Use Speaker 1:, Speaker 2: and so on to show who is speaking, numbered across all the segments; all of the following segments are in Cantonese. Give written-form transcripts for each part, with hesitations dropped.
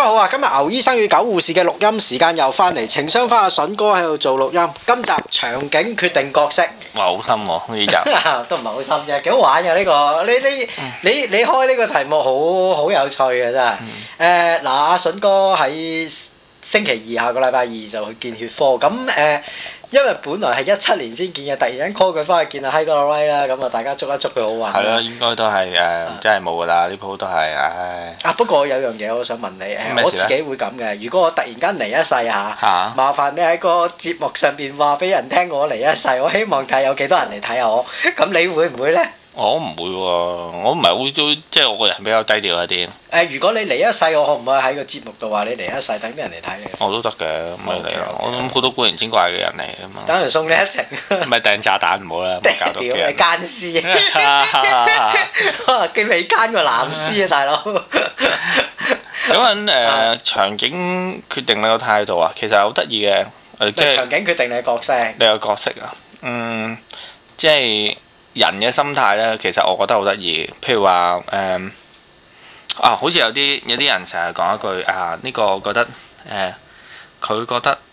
Speaker 1: 好啊！今日牛醫生與狗護士嘅錄音時間又翻嚟，情商翻阿筍哥喺度做錄音。今集場景決定角色，
Speaker 2: 哇好深喎呢集，
Speaker 1: 都唔係好深啫，幾好玩嘅呢個。你開呢個題目好有趣嘅真係。嗱，阿筍哥喺星期二下個禮拜二就去見血科，咁因為本來係17年先見嘅，突然間 call 佢翻去見阿 Hideaway 啦，咁啊大家祝一祝佢好運。係
Speaker 2: 咯，應該都係真係冇噶啦，呢鋪都係唉。
Speaker 1: 不過有樣嘢我想問你，我自己會咁嘅。如果我突然間離一世嚇，麻煩你喺個節目上邊話俾人聽我離一世，我希望睇下有幾多人嚟睇下我。咁你會唔會呢？
Speaker 2: 我唔會喎，我唔係好中，即係我個人比較低調一啲。
Speaker 1: 如果你離一世，我可唔可以喺個節目度話你離一世，等啲人嚟睇你？
Speaker 2: 我都得嘅，咪嚟咯。我諗好多古靈精怪嘅人嚟啊嘛。
Speaker 1: 等人送你一程。
Speaker 2: 咪掟炸彈唔好啦，搞到
Speaker 1: 屌你奸屍，幾未奸過藍絲啊，大佬！
Speaker 2: 咁樣場景決定你個態度啊，其實好得意嘅。即係
Speaker 1: 場景決定你嘅角色。
Speaker 2: 你個角色啊，即係。人嘅心態呢，其實我覺得好得意。譬如話好似有啲人成日講一句呢個我覺得佢覺得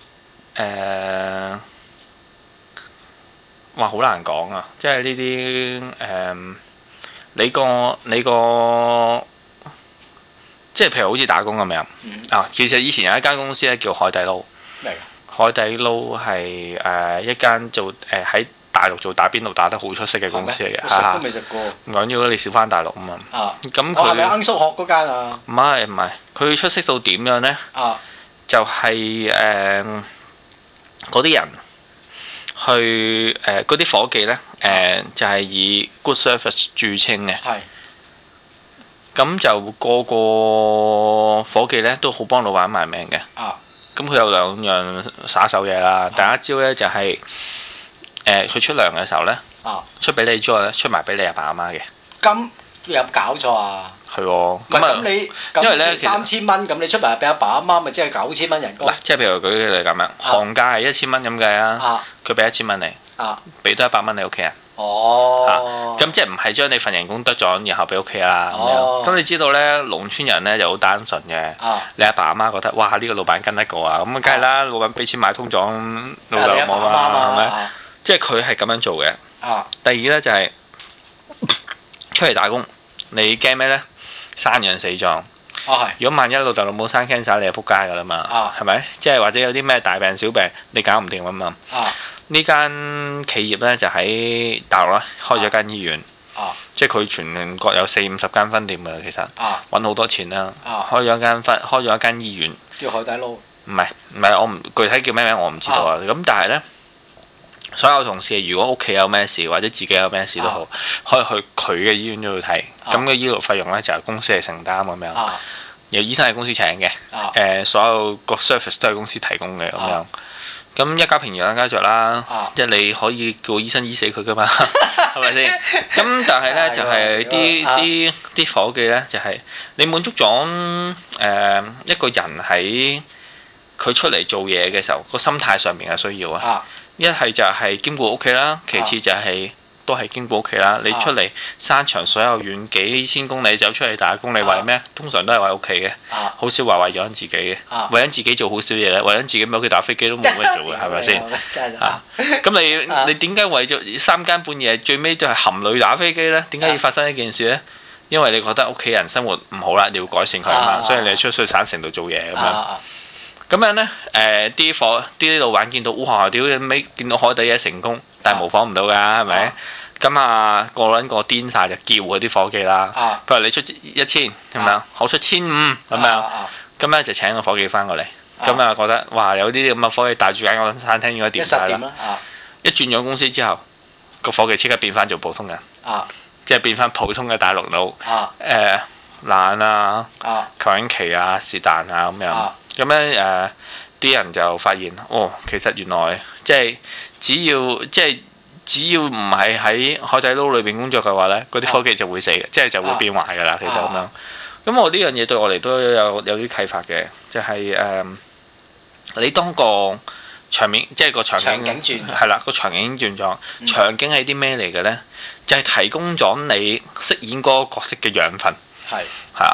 Speaker 2: 哇好難講啊！即係呢啲你個即係譬如好似打工咁樣其實以前有一間公司咧叫海底撈。海底撈係一間做喺大陸做打邊爐打得好出色嘅公司嚟嘅，
Speaker 1: 食都未食過。
Speaker 2: 唔緊要，你少翻大陸啊嘛。咁
Speaker 1: 佢係咪罌粟殼嗰間啊？
Speaker 2: 唔係，佢出色到點樣呢？就係嗰啲人去嗰啲伙計呢，就係以 good service 著稱嘅。咁就個伙計呢都好幫老闆賣命嘅。咁佢有兩樣耍手嘢啦。第一招呢就係。佢出糧嘅時候呢，出俾你之外呢，出埋俾你阿爸阿媽嘅。咁
Speaker 1: 有搞錯啊？
Speaker 2: 係喎。
Speaker 1: 咁你
Speaker 2: 因為呢
Speaker 1: 3000蚊，咁你出埋俾阿爸阿媽，咪即係9000蚊人工。嗱，
Speaker 2: 即係譬如舉例咁樣，行價係1000蚊咁計啊。佢俾1000蚊你，俾多100蚊你屋企人。咁即係唔係將你份人工得咗，然後俾屋企啦。咁你知道呢，農村人呢就好單純嘅。你阿爸阿媽覺得，哇呢個老闆跟得過啊，咁梗係啦，老闆俾錢買通咗，老豆冇嘛，係咪？即係佢係咁樣做嘅。第二呢，就係出嚟打工，你驚咩呢？生養死葬。如果萬一老豆老母生 cancer，你就撲街噶啦嘛。係咪？即係或者有啲咩大病小病，你搞唔掂啊嘛。呢間企業呢，就喺大陸啦，開咗間醫院。即係佢全國有40-50間分店㗎，其實揾好多錢啦。開咗一間醫院。
Speaker 1: 叫海底撈。
Speaker 2: 唔係，我唔具體叫咩名我唔知道啊。咁但係呢。所有同事如果屋企有咩事或者自己有咩事都好，可以去佢嘅醫院度睇。咁嘅醫療費用呢，就係公司嚟承擔咁樣。有醫生係公司請嘅。所有個 service 都係公司提供嘅咁樣。咁一家平如兩家著啦。即係你可以叫醫生醫死佢噶嘛，係咪先？咁但係呢，就係啲伙計呢，就係你滿足咗一個人喺佢出嚟做嘢嘅時候個心態上面嘅需要啊。一係就係兼顧屋企啦，其次就係都係兼顧屋企啦。你出嚟山長水又遠幾千公里走出嚟打工，你為咩？通常都係為屋企嘅，好少話為咗自己嘅。為咗自己做好少嘢咧，為咗自己喺屋企打飛機都冇咩做嘅，係咪先？咁你點解為咗3更半夜最尾就係含淚打飛機呢？點解要發生呢件事呢？因為你覺得屋企人生活唔好啦，你要改善佢啊嘛，所以你出去省城度做嘢咁樣。咁樣呢，啲老闆見到哇屌，尾見到海底嘢成功，但係模仿唔到㗎，係咪？咁個撚個癲晒就叫嗰啲伙計啦。譬如你出1000咁樣，我出1500咁樣，咁咧就請個伙計翻過嚟。咁覺得哇有啲咁嘅伙計帶住間個餐廳應該掂晒啦。一轉咗公司之後，個伙計即刻變翻做普通人，即係變翻普通嘅大陸佬。懶啊，求緊期啊，是但啊咁樣。咁咧啲人就發現其實原來即係只要唔係喺海底撈裏邊工作嘅話咧，嗰啲伙計就會死嘅，即係就會變壞㗎啦。其實咁樣。咁我呢樣嘢對我嚟都有啲啟發嘅，就係你當個場面即係個場景轉係啦，個場景已經轉咗。場景係啲咩嚟嘅咧？就係提供咗你飾演嗰個角色嘅養分。係啊。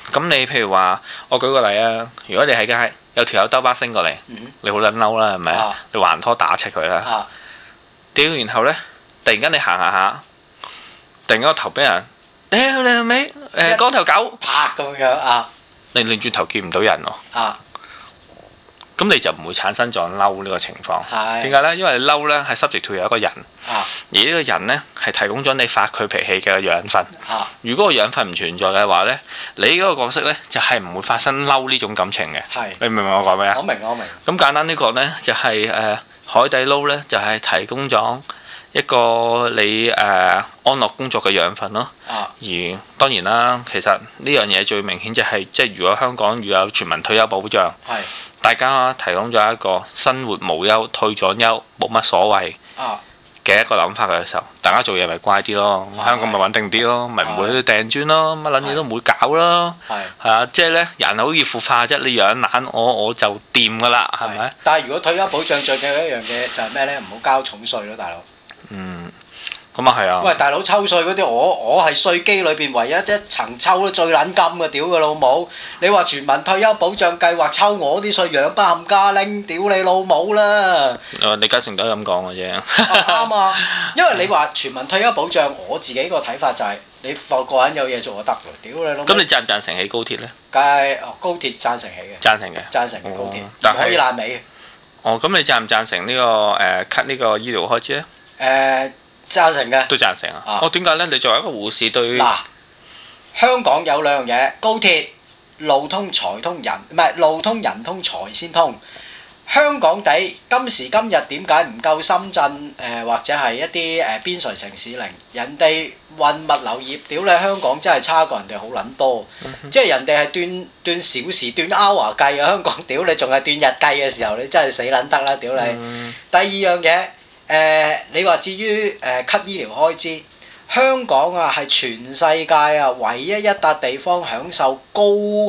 Speaker 2: 咁你譬如話，我舉個例啊，如果你喺街有條友兜巴星過嚟，你好撚嬲啦，係咪啊？你還拖打柒佢啦，屌！然後呢，突然間你行下，突然間個頭俾人，屌你係咪？光頭狗
Speaker 1: 拍咁樣啊！
Speaker 2: 你轉轉頭見唔到人喎。咁你就唔會產生咗嬲呢個情況。點解呢？因為嬲呢係 subject to 有一個人，而呢個人呢係提供咗你發佢脾氣嘅養分。如果個養分唔存在嘅話呢，你嗰個角色呢就係唔會發生嬲呢種感情嘅。你明唔明我講咩啊？
Speaker 1: 我明。
Speaker 2: 咁簡單呢個呢，就係海底撈呢，就係提供咗一個你安樂工作嘅養分咯。而當然啦，其實呢樣嘢最明顯就係即係如果香港如果有全民退休保障。大家提供咗一個生活無憂、退咗休冇乜所謂嘅一個諗法嘅時候，大家做嘢咪乖啲咯，香港咪穩定啲咯，咪唔會掟磚咯，乜撚嘢都唔會搞咯，係啊，即係呢，人好易腐化啫，你養懶我就掂噶啦，係咪？但係如果退休保障最緊要一樣嘢就係咩呢？唔好交重稅咯，大佬。咁啊係啊！喂，大佬抽稅嗰啲，我係稅基裏邊唯一一層抽得最撚金嘅，屌佢老母！你話全民退休保障計劃抽我啲稅，養巴冚家拎，屌你老母啦！李嘉誠都係咁講嘅啫。啱啊！因為你話全民退休保障，我自己個睇法就係你個個人有嘢做就得喎，屌你老母！咁你贊唔贊成起高鐵呢？梗係高鐵贊成起嘅。贊成嘅。贊成高鐵，但係可以爛尾嘅。咁你贊唔贊成呢個cut 呢個醫療開支呢？贊成嘅，都贊成啊！點解呢？你作為一個護士對香港有兩樣嘢，高鐵路通財通人，唔係路通人通財先通。香港地今時今日點解唔夠深圳或者係一啲邊陲城市零？人哋運物流業，屌你香港真係差過人哋好撚多，即係人哋係斷小時斷 hour 計啊！香港屌你仲係斷日計嘅時候，你真係死撚得啦！屌你！第二樣嘢。你話至於cut 醫療開支，香港啊係全世界啊唯一一笪地方享受高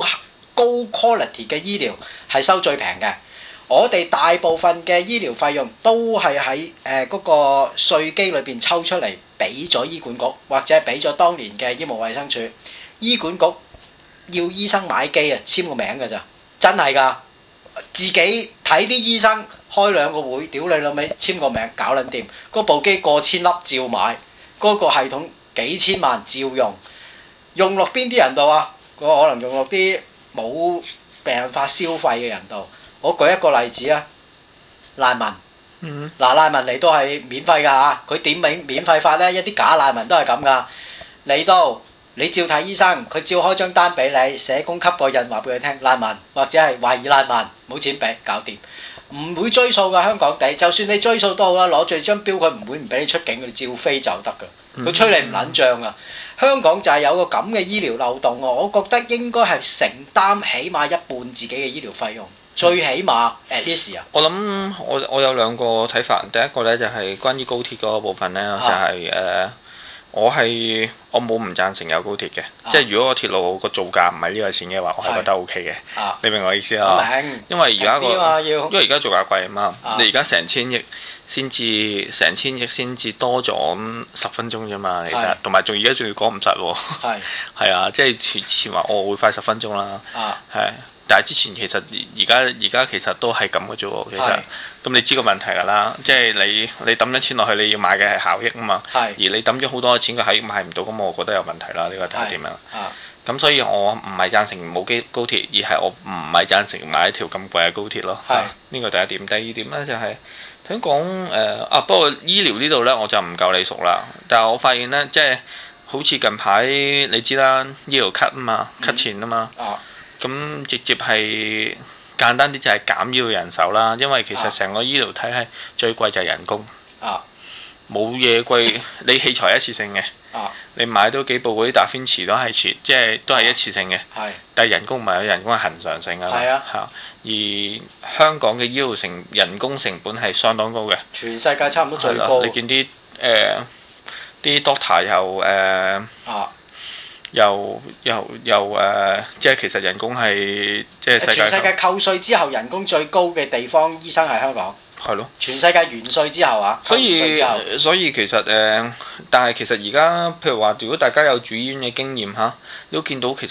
Speaker 2: quality 嘅醫療係收最平嘅。我哋大部分嘅醫療費用都係喺嗰個稅基裏邊抽出嚟俾咗醫管局，或者俾咗當年嘅醫務衛生署。醫管局要醫生買機啊，簽個名㗎咋，真係㗎，自己睇啲醫生。開兩個會，屌你老味，簽個名搞撚掂，嗰部機過千粒照買，嗰個系統幾千萬照用，用落邊啲人度啊？可能用落啲冇病發消費嘅人度。我舉一個例子啊，難民，難民嚟都係免費㗎嚇，佢點免費法呢？一啲假難民都係咁㗎，嚟到你照睇醫生，佢照開張單俾你，社工級個印話俾佢聽，難民或者係懷疑難民，冇錢俾，搞掂。唔會追數㗎，香港地，就算你追數都好啦，攞住張標佢唔會唔俾你出境，佢照飛就得㗎，佢吹你唔撚脹啊！香港就係有個咁嘅醫療漏洞喎，我覺得應該係承擔起碼一半自己嘅醫療費用，最起碼 at least 啊！我諗我有兩個睇法，第一個呢就係關於高鐵嗰個部分呢，就係我冇唔贊成有高鐵嘅，即係如果個鐵路個造價唔係呢個錢嘅話，我係覺得 O K 嘅。你明我意思啊？因為而家因為而家造價貴啊嘛，你而家成千億先至多咗10分鐘啫嘛，其實同埋而家仲要講唔實喎。係啊，即係前話我會快10分鐘啦。係。但係之前其實而家其實都係咁嘅啫喎，其實咁你知個問題㗎啦，即係你抌咗錢落去，你要買嘅係效益啊嘛，而你抌咗好多錢嘅效益買唔到，咁我覺得有問題啦，呢個睇點樣？咁所以我唔係贊成冇高鐵，而係我唔係贊成買一條咁貴嘅高鐵咯。呢個第一點，第二點呢就係聽講不過醫療呢度呢，我就唔夠你熟啦，但係我發現呢，即係好似近排你知啦，醫療 cut 啊嘛，cut 錢啊嘛。咁直接係簡單啲就係減醫療人手啦，因為其實成個醫療體系最貴就係人工，冇嘢貴。你器材一次性嘅，你買到幾部嗰啲達芬奇都係即係都係一次性嘅，但係人工唔係，人工係恆常性㗎嘛。而香港嘅醫療人工成本係相當高嘅，全世界差唔多最高。你見啲doctor 又即係其實人工係即係全世界扣稅之後人工最高嘅地方，醫生係香港。係咯，全世界完稅之後啊，所以其實但係其實而家譬如話，如果大家有住醫院嘅經驗嚇，你都見到其實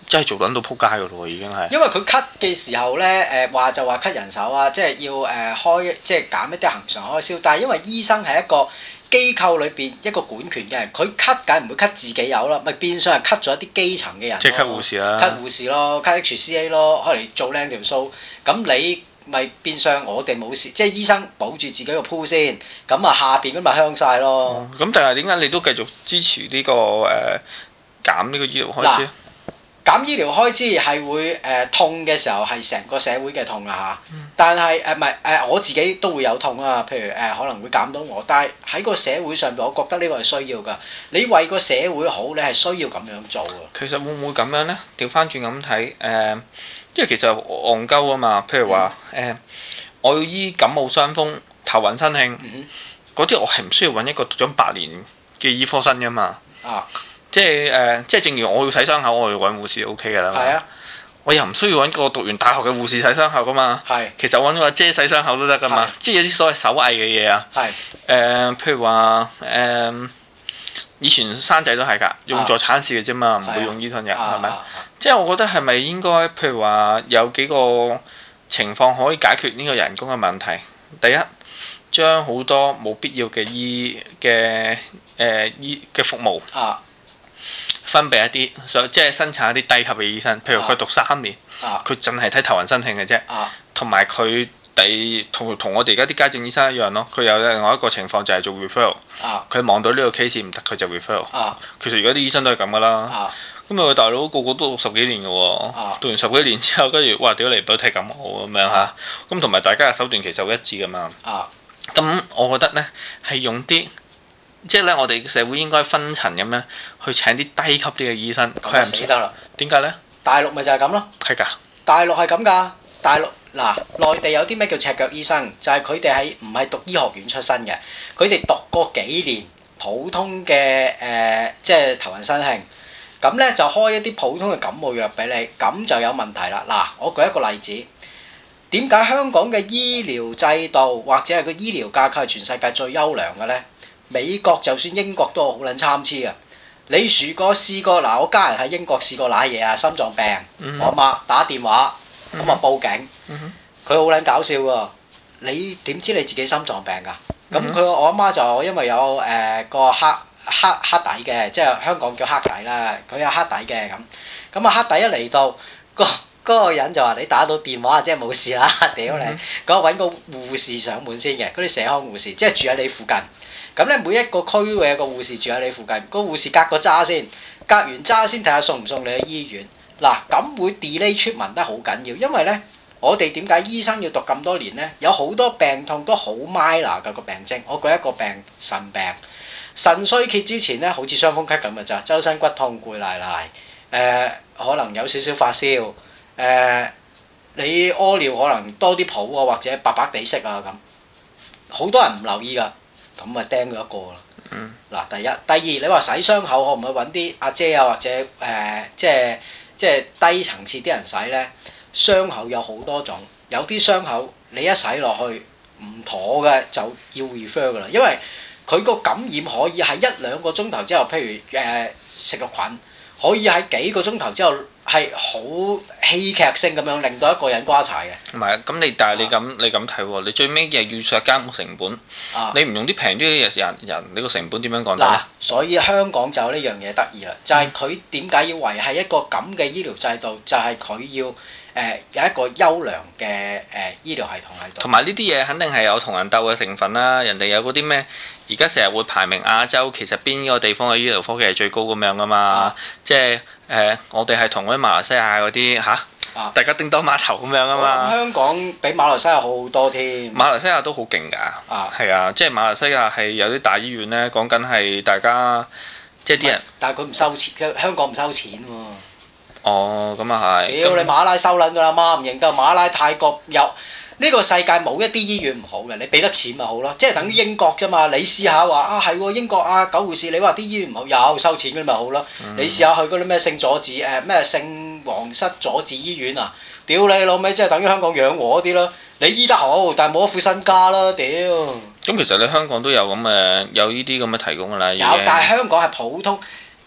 Speaker 2: 真係做緊到撲街噶咯喎，已經係。
Speaker 1: 因為佢 cut 嘅時候咧，話就話 cut 人手啊，即係要開，即係減一啲恆常開銷。但係因為醫生係一個機構裏邊一個管權嘅人，佢 cut 梗係唔會 cut 自己有啦，咪變相係 cut 咗一啲基層嘅人。
Speaker 2: 即係 cut 護士啦
Speaker 1: ，cut 護士咯，cut HCA 咯，開嚟做靚條數。咁你咪變相我哋冇事，即係醫生保住自己個鋪先，咁啊下邊咁咪香晒咯。
Speaker 2: 咁但係點解你都繼續支持呢個減呢個醫療開支？
Speaker 1: 減醫療開支係會痛嘅時候係成個社會嘅痛啦嚇，但係唔係我自己都會有痛啊，譬如可能會減到我，但係喺個社會上邊，我覺得呢個係需要㗎。你為個社會好，你係需要咁樣做㗎。
Speaker 2: 其實會唔會咁樣呢？調翻轉咁睇因為其實戇鳩啊嘛。譬如話我要醫感冒傷風、頭暈身㷫嗰啲，我係唔需要揾一個讀咗8年嘅醫科生㗎嘛。即係正如我要洗傷口，我要揾護士 OK 㗎啦。
Speaker 1: 係啊，
Speaker 2: 我又唔需要揾個讀完大學嘅護士洗傷口㗎嘛。
Speaker 1: 係，
Speaker 2: 其實揾個阿姐洗傷口都得㗎嘛。即係有啲所謂手藝嘅嘢啊。
Speaker 1: 係。
Speaker 2: 譬如話以前生仔都係㗎，用助產士嘅啫嘛，唔會用醫生嘅，係咪？即係我覺得係咪應該譬如話有幾個情況可以解決呢個人工嘅問題？第一，將好多冇必要嘅醫嘅服務分俾一啲，即係生產一啲低級嘅醫生，譬如佢讀3年，佢淨係睇頭暈身㷫嘅啫，同埋佢同我哋而家啲家政醫生一樣咯。佢有另外一個情況就係做 referral，佢望到呢個 case 唔得，佢就 referral。其實而家啲醫生都係咁噶啦。咁大佬個個都讀10幾年嘅喎，讀完10幾年之後，跟住哇屌嚟唔到睇感冒咁樣嚇。咁同埋大家嘅手段其實好一致噶嘛。咁我覺得呢係用啲。即係咧，我哋社會應該分層咁樣去請啲低級啲嘅醫生。佢係唔死得啦。點解呢？
Speaker 1: 大陸咪就係咁咯。
Speaker 2: 係㗎。大陸
Speaker 1: 係咁㗎。大陸嗱，內地有啲咩叫赤腳醫生，就係佢哋係唔係讀醫學院出身嘅，佢哋讀過幾年普通嘅即係頭暈身㷫，咁咧就開一啲普通嘅感冒藥俾你，咁就有問題啦。嗱，我舉一個例子，點解香港嘅醫療制度或者係個醫療架構係全世界最優良嘅咧？美國就算英國都好撚參差嘅。你試過嗱，我家人喺英國試過攋嘢啊，心臟病，我阿媽打電話咁啊報警，佢好撚搞笑喎。你點知你自己心臟病㗎？咁我阿媽就因為有個黑底嘅，即係香港叫黑底啦，佢有黑底嘅咁啊黑底一嚟到嗰個人就話你打到電話即係冇事啦，屌你！咁揾個護士上門先嘅，嗰啲社康護士，即係住喺你附近。咁咧每一個區會有個護士住喺你附近，個護士隔個渣先，隔完渣先睇下送唔送你去醫院。嗱，咁會 delay treatment得好緊要，因為咧我哋點解醫生要讀咁多年咧？有好多病痛都好 minor 嘅個病徵。我舉一個病，腎病，腎衰竭之前咧好似傷風咳咁嘅咋，周身骨痛攰賴賴，可能有少少發燒，你屙尿可能多啲泡啊，或者白白地色啊咁，好多人唔留意㗎。咁咪釘咗一個啦。嗱，第一、第二，你話洗傷口可唔可以揾啲阿姐啊，或者即係低層次啲人洗咧？傷口有好多種，有啲傷口你一洗落去唔妥嘅就要 refer 噶啦，因為佢個感染可以係1-2個鐘頭之後，譬如食個菌，可以喺幾個鐘頭之後係好戲劇性咁樣令到一個人瓜柴嘅。唔係，咁但係你咁睇喎，你最尾又要削減成本，你唔用啲平啲嘅人，你個成本點樣降低咧？所以香港就有呢樣嘢得意啦，就係佢點解要維係一個咁嘅醫療制度，就係佢要有一個優良嘅醫療系統喺度。同埋呢啲嘢肯定係有同人鬥嘅成分啦，人哋有嗰啲咩？而家成日會排名亞洲，其實邊個地方嘅醫療科技係最高咁樣噶嘛？即係我哋係同嗰啲馬來西亞嗰啲大家叮當碼頭咁樣啊嘛。香港比馬來西亞好好多添。馬來西亞都好勁㗎。係啊，即係馬來西亞係有啲大醫院咧，講緊係大家即係啲人。但係佢唔收錢，香港唔收錢喎。哦，咁啊係。屌你馬拉收撚㗎啦，媽唔認得。馬拉泰國有。呢個世界冇一啲醫院唔好嘅，你俾得錢咪好咯，即係等於英國啫嘛。你試下話係喎英國狗護士，你話啲醫院唔好，有收錢嘅咪好咯。你試下去嗰啲咩聖佐治咩聖皇室佐治醫院啊，屌你老味，即係等於香港養和嗰啲咯。你醫得好，但係冇一副身家咯，屌。咁其實你香港都有咁有呢啲咁嘅提供㗎啦。有，但係香港係普通。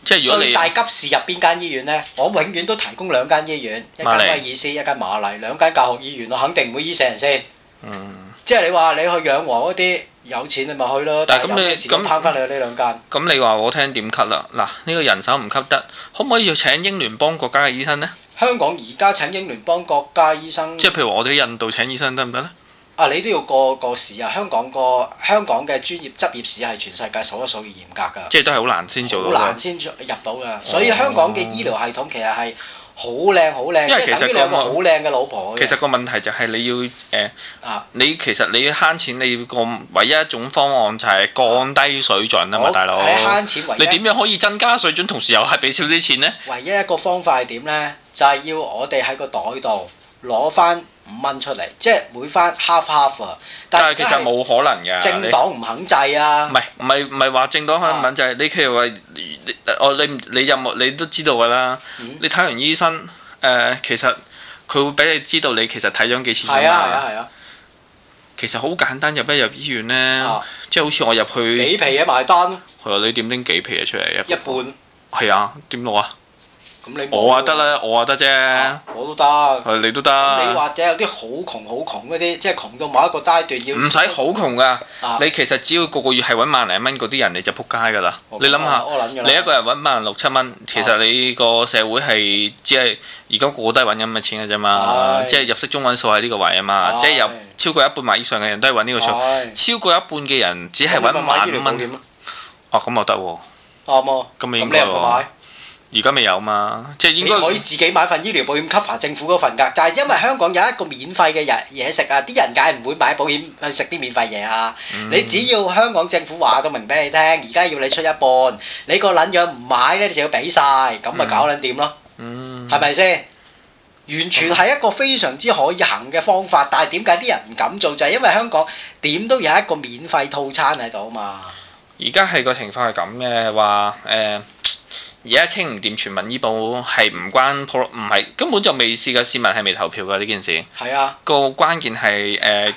Speaker 2: 即係如果你
Speaker 1: 最大急事入邊間醫院咧，我永遠都提供兩間醫院，一間
Speaker 2: 瑪麗
Speaker 1: 威爾斯，一間瑪麗，兩間教學醫院，我肯定唔會醫死人先。
Speaker 2: 嗯。
Speaker 1: 即係你話你去養和嗰啲有錢你咪去咯，
Speaker 2: 但係咁你
Speaker 1: 有咩事咁拋翻你去呢兩間。
Speaker 2: 咁你話我聽點 cut 啦？嗱，呢個人手唔 cut 得，可唔可以要請英聯邦國家嘅醫生呢？
Speaker 1: 香港而家請英聯邦國家醫生，
Speaker 2: 即係譬如我哋喺印度請醫生得唔得呢？
Speaker 1: 啊，你都要過試啊！香港嘅專業執業試係全世界數一數二嚴格㗎，
Speaker 2: 即係都係好難先做到。
Speaker 1: 好難先入到㗎，所以香港嘅醫療系統其實係好靚好靚，
Speaker 2: 因為
Speaker 1: 即係等於你有個好靚嘅老婆。
Speaker 2: 其實個問題就係你要你其實你要慳錢，你要個唯一一種方案就係降低水準啊嘛，大佬。
Speaker 1: 慳錢唯一。
Speaker 2: 你點樣可以增加水準，同時又係俾少啲錢呢？
Speaker 1: 唯一一個方法係點呢？就係要我哋喺個袋度攞翻5蚊出嚟，即係每翻 half 啊！
Speaker 2: 但係其實冇可能㗎。
Speaker 1: 政黨唔肯制啊！
Speaker 2: 唔係話政黨肯唔肯制，你譬如話你任何你都知道㗎啦。你睇完醫生其實佢會俾你知道你其實睇咗幾錢㗎嘛。係啊。其實好簡單，入醫院呢，即係好似我入去
Speaker 1: 幾皮嘢埋單咯。
Speaker 2: 係啊，你點拎幾皮嘢出嚟
Speaker 1: 一半。
Speaker 2: 係啊，點攞啊？
Speaker 1: 咁你
Speaker 2: 我話得啦，我話得啫。
Speaker 1: 我都得。
Speaker 2: 你都得。
Speaker 1: 你或者有啲好窮嗰啲，即係窮到某一個階段要。
Speaker 2: 唔使好窮㗎，你其實只要個月係揾萬零蚊嗰啲人，你就撲街㗎啦。你諗下，你一個人揾16,7蚊，其實你個社會係只係而家個個都係揾咁嘅錢㗎啫嘛。即係入息中位數喺呢個位啊嘛。即係有超過一半或以上嘅人都係揾呢個數，超過一半嘅人只係揾1,000,000。哦，咁又得喎。啱啊。咁咪應該喎。而家未有嘛，即係應該
Speaker 1: 你可以自己買份醫療保險 cover 政府嗰份㗎，就係因為香港有一個免費嘅嘢食啊，啲人梗係唔會買保險去食啲免費嘢啊。你只要香港政府話到明俾你聽，而家要你出一半，你個撚樣唔買咧，你就要俾晒，咁咪搞撚掂咯。係咪先？完全係一個非常之可以行嘅方法，但係點解啲人唔敢做？就係因為香港點都有一個免費套餐喺度啊嘛。
Speaker 2: 而家係個情況係咁嘅話而家傾唔掂全民醫保係唔關唔係根本就未試過市民係未投票㗎呢件事。係啊。個關鍵係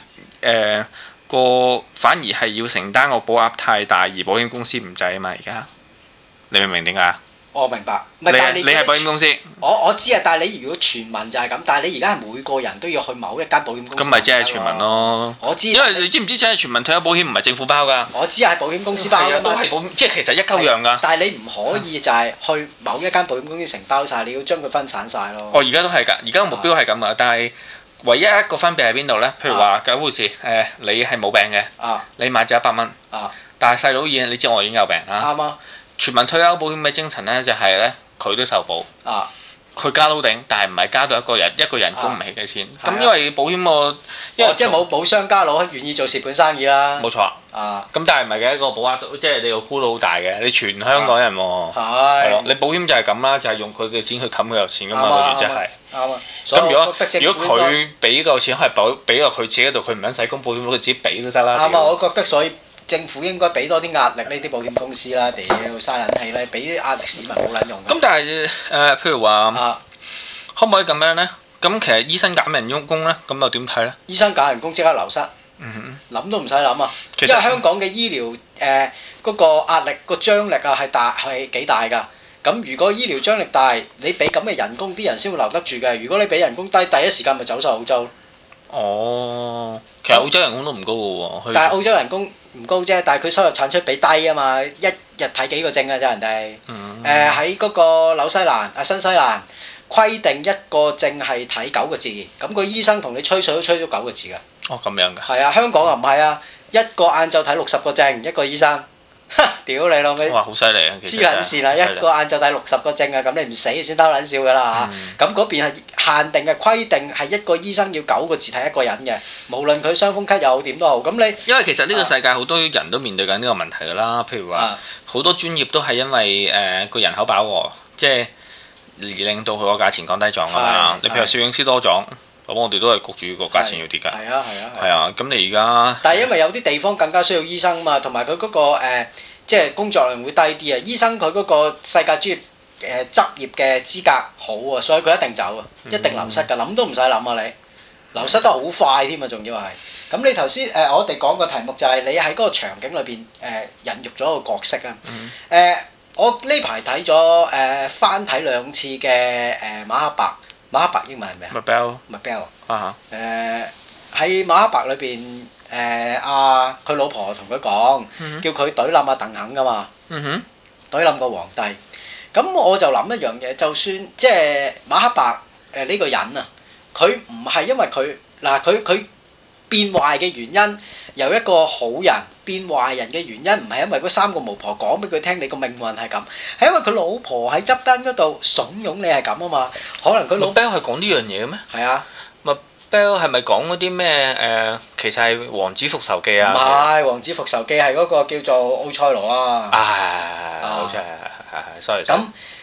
Speaker 2: 反而係要承擔個保額太大，而保險公司唔制啊嘛而家。你明唔明點解？我明白。但係你係保險公司。我知啊，但係你如果全民就係咁，但係你而家係每個人都要去某一間保險公司。咁咪即係全民咯。我知。因為你知唔知真係全民退休保險唔係政府包㗎？我知係保險公司包㗎嘛。都係保險，即係其實一鳩樣㗎。但係你唔可以就係去某一間保險公司承包晒，你要將佢分散晒咯。而家都係㗎，而家個目標係咁㗎，但係唯一一個分別喺邊度呢？譬如話九護士你係冇病嘅，你買咗100蚊，但係細佬你知我已經有病啦。啱啊。全民退休保險嘅精神呢，就係呢，佢都受保，佢加到頂，但係唔係加到一個人工唔起嘅錢。咁因為保險因為即係冇商家佬願意做蝕本生意啦。冇錯。咁但係唔係嘅一個保額，即係你個箍到好大嘅，你全香港人喎。係咯，你保險就係咁啦，就係用佢嘅錢去冚佢有錢㗎嘛，個原則係。啱啊。咁如果佢俾個錢係俾落佢自己度，佢唔撚使供保險，佢自己俾都得啦。啱啊，我覺得所以。政府應該俾多啲壓力呢啲保險公司啦，屌嘥撚氣啦，俾啲壓力市民冇撚用。咁但係譬如話，可唔可以咁樣呢？咁其實醫生減人工呢，咁又點睇呢？醫生減人工即刻流失，諗都唔使諗啊！因為香港嘅醫療嗰個壓力個張力啊係幾大㗎。咁如果醫療張力大，你俾咁嘅人工，啲人先會留得住嘅。如果你俾人工低，第一時間咪走晒澳洲。哦，其實澳洲人工都唔高嘅喎。但係澳洲人工唔高啫，但係佢收入產出比低啊嘛，一日睇幾個症啊啫人哋。喺嗰個紐西蘭新西蘭規定一個症係睇9個字，咁個醫生同你吹水都吹咗9個字㗎。哦，咁樣㗎。係啊，香港啊唔係啊，一個晏晝睇60個症，一個醫生。屌你老味！哇，好犀利啊！黐撚線啦，一個晏晝睇60個症啊，咁你唔死就算偷撚笑㗎啦嚇。咁嗰邊係限定嘅規定係一個醫生要9個字睇一個人嘅，無論佢傷風咳又好點都好。咁你因為其實呢個世界好多人都面對緊呢個問題㗎啦，譬如話好多專業都係因為個人口飽和，即係而令到佢個價錢降低咗㗎嘛。你譬如攝影師多咗。咁我哋都係焗住個價錢要跌㗎。係啊，咁你而家但係因為有啲地方更加需要醫生嘛，同埋佢嗰個即係工作量會低啲啊。醫生佢嗰個世界專業執業嘅資格好啊，所以佢一定走啊，一定流失㗎，諗都唔使諗啊你，流失得好快添啊，仲要係。咁你頭先我哋講個題目就係你喺嗰個場景裏邊孕育咗個角色啊。
Speaker 1: 我呢排睇咗翻睇2次嘅馬克白，馬克白英文係咩啊？
Speaker 2: 麥 bell
Speaker 1: 麥 bell
Speaker 2: 啊
Speaker 1: 喺馬克白裏邊佢老婆同佢講，叫佢懟冧阿鄧肯噶嘛，懟冧個皇帝。咁我就諗一樣嘢，就算即係馬克白呢個人啊，佢唔係因為佢變壞嘅原因，由一個好人變壞人嘅原因，唔係因為嗰3個巫婆講俾佢聽你個命運係咁，係因為佢老婆喺側邊嗰度慫恿你係咁啊嘛。可能佢老
Speaker 2: 麥 bell 係講呢樣嘢嘅咩？
Speaker 1: 係啊，
Speaker 2: 麥 bell 係咪講嗰啲咩其實係王子復仇記啊？
Speaker 1: 唔係王子復仇記係嗰個叫做奧賽羅啊。
Speaker 2: 好似係，sorry。
Speaker 1: 咁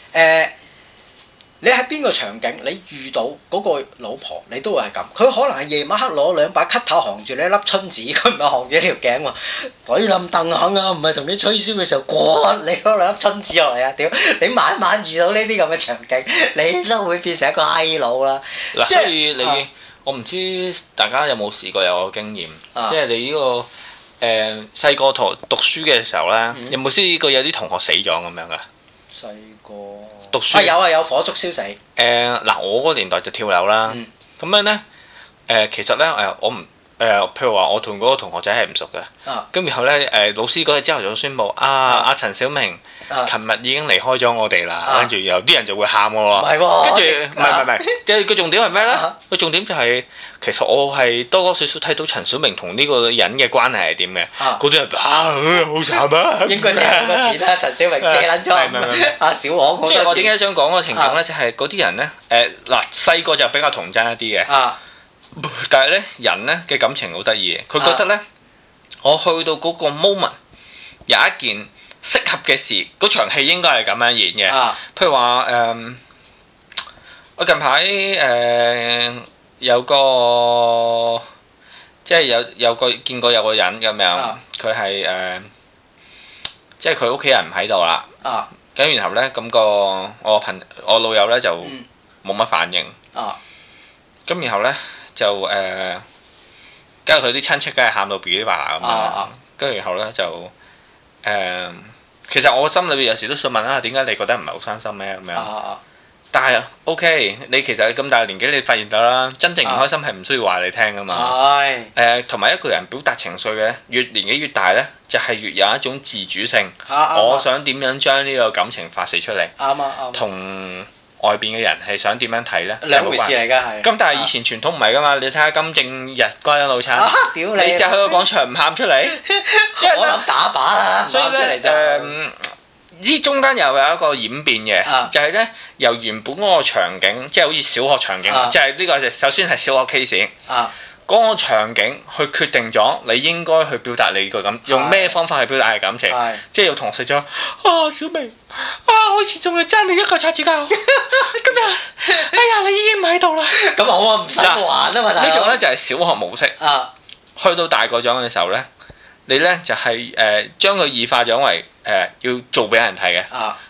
Speaker 1: 你喺邊個場景你遇到嗰個老婆，你都會係咁。佢可能係夜晚黑攞2把 cutter 行住你一粒春子，佢唔係行住一條頸喎。懟冧鄧肯啊，唔係同你吹簫嘅時候，滾你嗰2粒春子落嚟啊！屌，你晚晚遇到呢啲咁嘅場景，你都會變成一個閪佬啦。
Speaker 2: 嗱，所以你我唔知大家有冇試過有個經驗，即係你呢個細個讀書嘅時候咧，有冇試過有啲同學死咗咁樣噶？
Speaker 1: 細個
Speaker 2: 讀書
Speaker 1: 有火燭燒死。
Speaker 2: 嗱，我嗰個年代就跳樓啦。咁樣咧，其實咧我唔譬如話我同嗰個同學仔係唔熟嘅。咁然後咧老師嗰日朝頭早宣布阿陳小明琴日已經離開咗我哋啦，跟住有啲人就會喊喎。
Speaker 1: 唔係喎。跟
Speaker 2: 住唔係，即係個重點係咩咧？個重點就係其實我係多多少少睇到陳小明同呢個人嘅關係係點嘅。嗰啲人好慘啊！
Speaker 1: 應該借好多錢啦，陳小明借撚咗阿小王好多錢。
Speaker 2: 即係我點解想講個情景咧？就係嗰啲人咧嗱細個就比較童真一啲嘅。但係咧人咧嘅感情好得意嘅，佢覺得咧我去到嗰個 moment 有一件適合嘅事，嗰場戲應該係咁樣演嘅。譬如話我近排有個即係有個見過有個人咁樣，佢係即係佢屋企人唔喺度啦。咁然後咧咁我老友咧就冇乜反應。咁然後咧就跟住佢啲親戚梗係喊到 B B 吧咁樣，跟住然後咧就其實我心裏邊有時都想問點解你覺得唔係好傷心咩咁樣？但係 OK， 你其實咁大年紀，你發現到啦，真正唔開心係唔需要話你聽噶嘛。同埋一個人表達情緒嘅，越年紀越大咧，就係越有一種自主性。我想點樣將呢個感情發泄出嚟？同外邊嘅人係想點樣睇咧？
Speaker 1: 兩回事嚟㗎係。
Speaker 2: 咁但係以前傳統唔係㗎嘛，你睇下金正日關心老襯，你試下去個廣場唔喊出嚟，
Speaker 1: 我諗打靶啦。
Speaker 2: 所以咧呢中間又有一個演變嘅，就係咧由原本嗰個場景，即係好似小學場景，即係呢個首先係小學 case。嗰個場景去決定咗你應該去表達你個感，用咩方法去表達你感情，即係有同學咗小明我以前仲係爭你一個擦紙膠，今日哎呀你已經唔喺度啦，
Speaker 1: 咁我唔使還啊嘛。
Speaker 2: 呢種咧就係小學模式。去到大個咗嘅時候咧，你咧就係將佢異化咗為要做俾人睇嘅。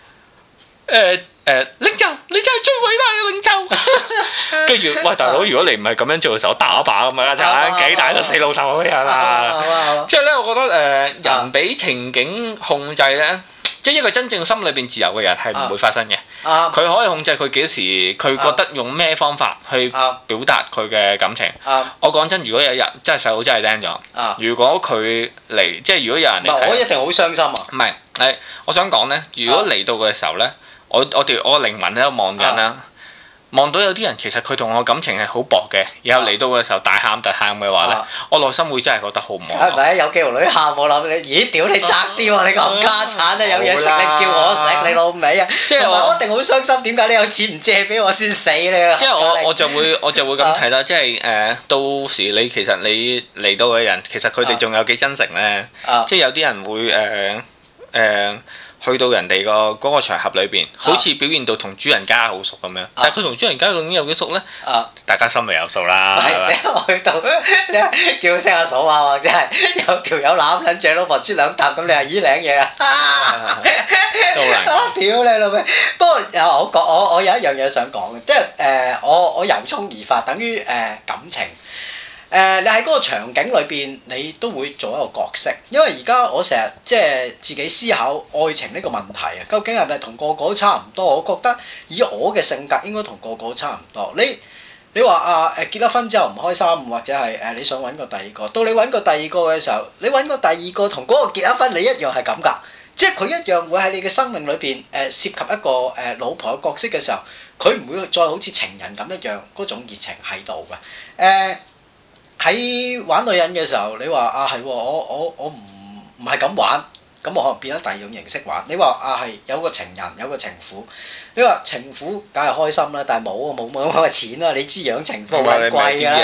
Speaker 2: 領袖，你真係最偉大嘅領袖。跟住，喂大佬，如果你唔係咁樣做嘅時候，打靶咁啊，慘幾大個死老頭咁樣啦。即係咧，我覺得人俾情景控制咧，即係一個真正心裏邊自由嘅人係唔會發生嘅。佢可以控制佢幾時，佢覺得用咩方法去表達佢嘅感情。我講真，如果有一日真係細佬真係釘咗，如果佢嚟，即係如果有人嚟睇，
Speaker 1: 我一定好傷心啊。
Speaker 2: 唔係，我想講咧，如果嚟到嘅時候咧。我靈魂喺度望緊啦，望到有啲人其實佢同我感情係好薄嘅，然後嚟到嘅時候大喊特喊嘅話咧，我內心會真係覺得好唔安樂。
Speaker 1: 係咪有幾條女喊我諗你？咦屌你窄啲喎！你咁家產啊，有嘢食你叫我食你老味啊！即係我一定好傷心，點解你有錢唔借俾我先死咧？
Speaker 2: 即係我就會咁睇啦，即係到時你其實你嚟到嘅人，其實佢哋仲有幾真誠咧？即係有啲人會去到人哋嗰個場合裏邊，好似表現到同主人家好熟咁樣，但係佢同主人家究竟有幾熟咧？大家心裏有數啦。
Speaker 1: 你去到你叫聲阿嫂啊，或者係有條友攬緊住老婆啜兩啖咁，你話咦領嘢啊？
Speaker 2: 都好難。
Speaker 1: 屌你老味！不過我有一樣嘢想講嘅，即係我由衷而發，等於感情。 你喺嗰個場景裏邊，你都會做一個角色。因為而家我成日即係自己思考愛情呢個問題啊，究竟係咪同個個都差唔多？我覺得以我嘅性格應該同個個都差唔多。你話啊結咗婚之後唔開心，或者係你想揾個第二個，到你揾個第二個嘅時候，你揾個第二個同嗰個結咗婚，你一樣係咁㗎。即係佢一樣會喺你嘅生命裏邊涉及一個老婆嘅角色嘅時候，佢唔會再好似情人咁一樣嗰種熱情喺度嘅。喺玩女人嘅時候，你話啊係我唔係咁玩，咁我可能變咗第二種形式玩。你話啊係有個情人有個情婦，你話情婦梗係開心啦，但係冇咁嘅錢啦。你知養情婦好撚貴㗎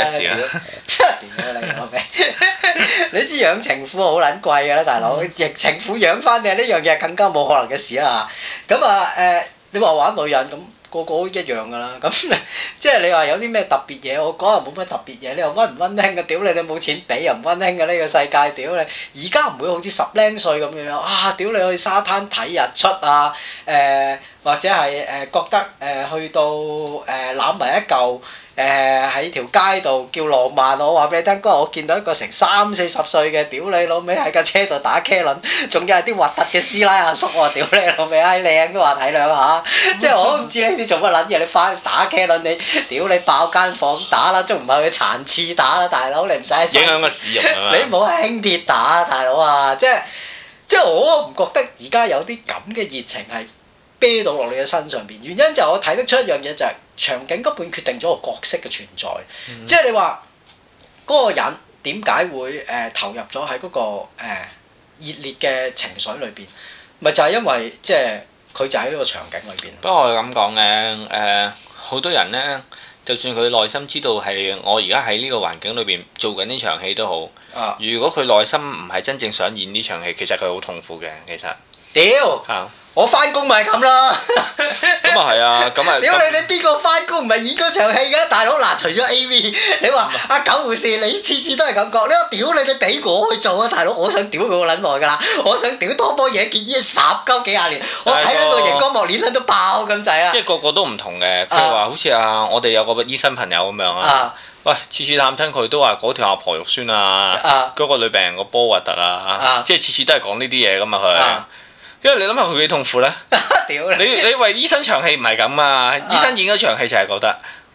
Speaker 1: 啦，你知養情婦好撚貴㗎啦，大佬。情婦養翻你呢樣嘢更加冇可能嘅事啦。咁你話玩女人咁。個個都一樣㗎啦，咁即係你話有啲咩特別嘢？我講又冇乜特別嘢。你話溫唔溫馨嘅？屌你冇錢俾又唔溫馨嘅呢個世界，屌你！而家唔會好似10零歲咁樣啊！屌你去沙灘睇日出啊！或者係覺得去到攬埋一嚿。喺條街度叫浪漫，我話俾你聽，嗰日我見到一個成30-40歲嘅屌你老味喺架車度打茄輪，仲有係啲核突嘅師奶阿叔喎，屌你老味，唉靚都話體諒下，即係我都唔知呢啲做乜撚嘢，你翻去打茄輪你屌你爆間房打啦，仲唔係去殘次打啦，大佬你唔使
Speaker 2: 影響個市容啊嘛，
Speaker 1: 你唔好輕鐵打大佬啊，即係我唔覺得而家有啲咁嘅熱情係啤到落你嘅身上邊，原因就係我睇得出一樣嘢就係、場景根本決定咗個角色嘅存在，即係你話嗰個人點解會投入咗喺嗰個熱烈嘅情緒裏邊，咪就係因為即係佢就喺呢個場景裏邊。
Speaker 2: 不過我咁講嘅好多人呢，就算佢內心知道係我而家喺呢個環境裏邊做緊呢場戲都好，如果佢內心唔係真正想演呢場戲，其實佢好痛苦嘅。其實
Speaker 1: 屌我翻工咪係咁啦，
Speaker 2: 咁啊係啊，咁啊
Speaker 1: 屌你邊個翻工唔係演嗰場戲㗎？大佬嗱，除咗 AV， 你話阿九護士，你次次都係咁講，你話屌你俾我去做啊，大佬，我想屌佢好撚耐㗎啦，我想屌多波嘢結衣10鳩幾廿年，我睇緊個熒光幕鏈都爆咁滯啦。
Speaker 2: 即係個個都唔同嘅，譬如話好似我哋有個醫生朋友咁樣啊，喂，次次探親佢都話嗰條阿婆肉酸啊，嗰個女病人個波核突啊，即係次次都係講呢啲嘢㗎嘛佢。因為你諗下佢幾痛苦咧？屌你為醫生場戲唔係咁啊！醫生演嗰場戲就係覺得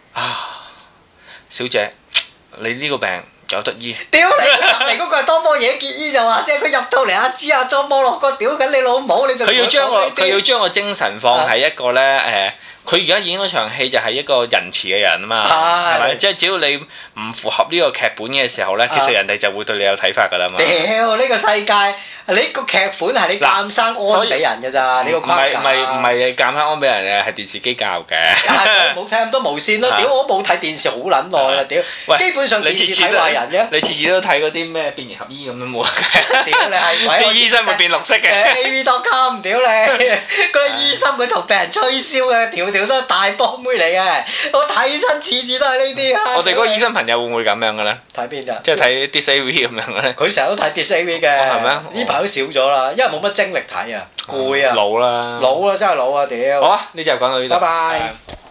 Speaker 2: 小姐你呢個病有得醫。屌你入嚟嗰個係多波嘢結醫就話，即係佢入到嚟阿芝阿莊摩洛哥屌緊你老母，你仲佢要將個精神放喺一個咧佢而家演嗰場戲就係一個仁慈嘅人啊嘛，係咪？即係只要你唔符合呢個劇本嘅時候咧，其實人哋就會對你有睇法㗎啦嘛。
Speaker 1: 屌呢個世界，你個劇本係你監生安俾人㗎咋？你個框架
Speaker 2: 唔係監生安俾人嘅，係電視機教嘅。
Speaker 1: 冇睇咁多無線咯，屌我冇睇電視好撚耐啦，屌！基本上電視睇壞人嘅。
Speaker 2: 你次次都睇嗰啲咩變形俠醫咁樣冇？
Speaker 1: 屌你係
Speaker 2: 啲醫生會變綠色嘅。
Speaker 1: AV.com 屌你！嗰啲醫生會同病人吹簫嘅，條條都係大波妹嚟嘅。我睇親次次都係呢啲啊！
Speaker 2: 我哋嗰個醫生朋友會唔會咁樣嘅咧？
Speaker 1: 睇邊㗎？
Speaker 2: 即係睇 DisAV 咁樣嘅咧？
Speaker 1: 佢成日都睇 DisAV 嘅。
Speaker 2: 係咩？
Speaker 1: 呢排都少咗啦，因為冇乜精力睇啊，攰啊。
Speaker 2: 老啦，
Speaker 1: 真係老啊！屌。
Speaker 2: 好啊，呢集講到呢度。
Speaker 1: 拜拜。